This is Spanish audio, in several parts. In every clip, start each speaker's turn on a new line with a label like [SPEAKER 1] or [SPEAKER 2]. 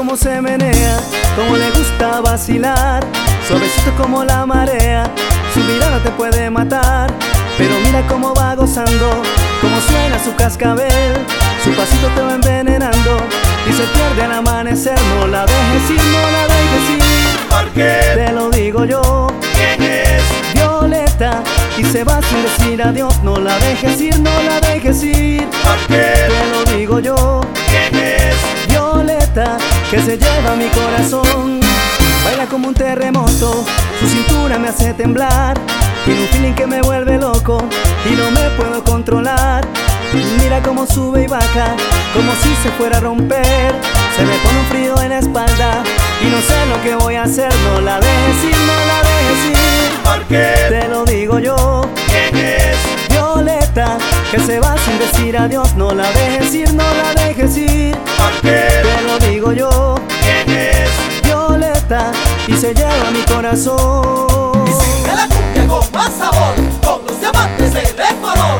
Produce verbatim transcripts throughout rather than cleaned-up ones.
[SPEAKER 1] cómo se menea, cómo le gusta vacilar, suavecito como la marea. Su mirada te puede matar, pero mira cómo va gozando, cómo suena su cascabel. Su pasito te va envenenando y se pierde al amanecer. No la dejes ir, no la dejes ir,
[SPEAKER 2] porque
[SPEAKER 1] te lo digo yo.
[SPEAKER 2] ¿Quién es?
[SPEAKER 1] Violeta, y se va sin decir adiós. No la dejes ir, no la dejes ir,
[SPEAKER 2] porque
[SPEAKER 1] te lo digo yo.
[SPEAKER 2] ¿Quién es?
[SPEAKER 1] Violeta, que se lleva mi corazón. Baila como un terremoto, su cintura me hace temblar. Tiene un feeling que me vuelve loco y no me puedo controlar. Mira cómo sube y baja, como si se fuera a romper. Se me pone un frío en la espalda y no sé lo que voy a hacer. No la dejes ir, no la dejes ir,
[SPEAKER 2] porque
[SPEAKER 1] te lo digo yo.
[SPEAKER 2] ¿Quién es?
[SPEAKER 1] Violeta, que se va sin decir adiós. No la dejes ir, no la dejes ir,
[SPEAKER 2] porque
[SPEAKER 1] te lo digo yo.
[SPEAKER 2] ¿Quién es?
[SPEAKER 1] Violeta, y se lleva mi corazón.
[SPEAKER 3] Y sigue la cumbia con más sabor, con los diamantes del Ecuador.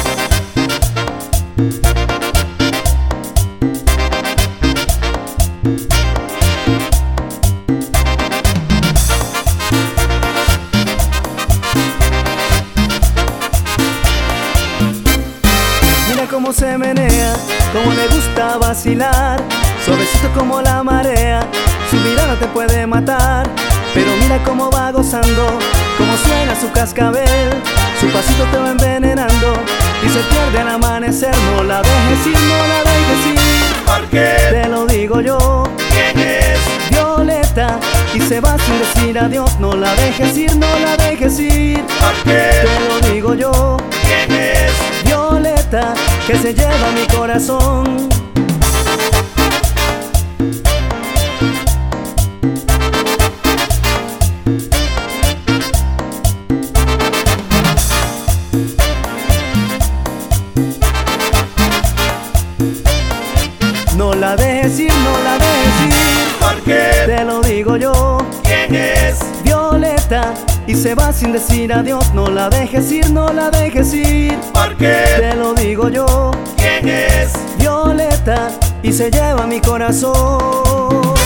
[SPEAKER 1] Mira cómo se menea, cómo le gusta vacilar, suavecito como la marea. Su mirada te puede matar, pero mira cómo va gozando, cómo suena su cascabel. Su pasito te va envenenando y se pierde al amanecer. No la dejes ir, no la dejes ir,
[SPEAKER 2] porque
[SPEAKER 1] te lo digo yo.
[SPEAKER 2] ¿Quién es?
[SPEAKER 1] Violeta, y se va sin decir adiós. No la dejes ir, no la dejes ir,
[SPEAKER 2] porque
[SPEAKER 1] te lo digo yo.
[SPEAKER 2] ¿Quién es?
[SPEAKER 1] Violeta, que se lleva mi corazón. No la dejes ir, no la dejes ir,
[SPEAKER 2] porque
[SPEAKER 1] te lo digo yo.
[SPEAKER 2] ¿Quién es?
[SPEAKER 1] Violeta, y se va sin decir adiós. No la dejes ir, no la dejes ir,
[SPEAKER 2] porque
[SPEAKER 1] te lo digo yo.
[SPEAKER 2] ¿Quién es?
[SPEAKER 1] Violeta, y se lleva mi corazón.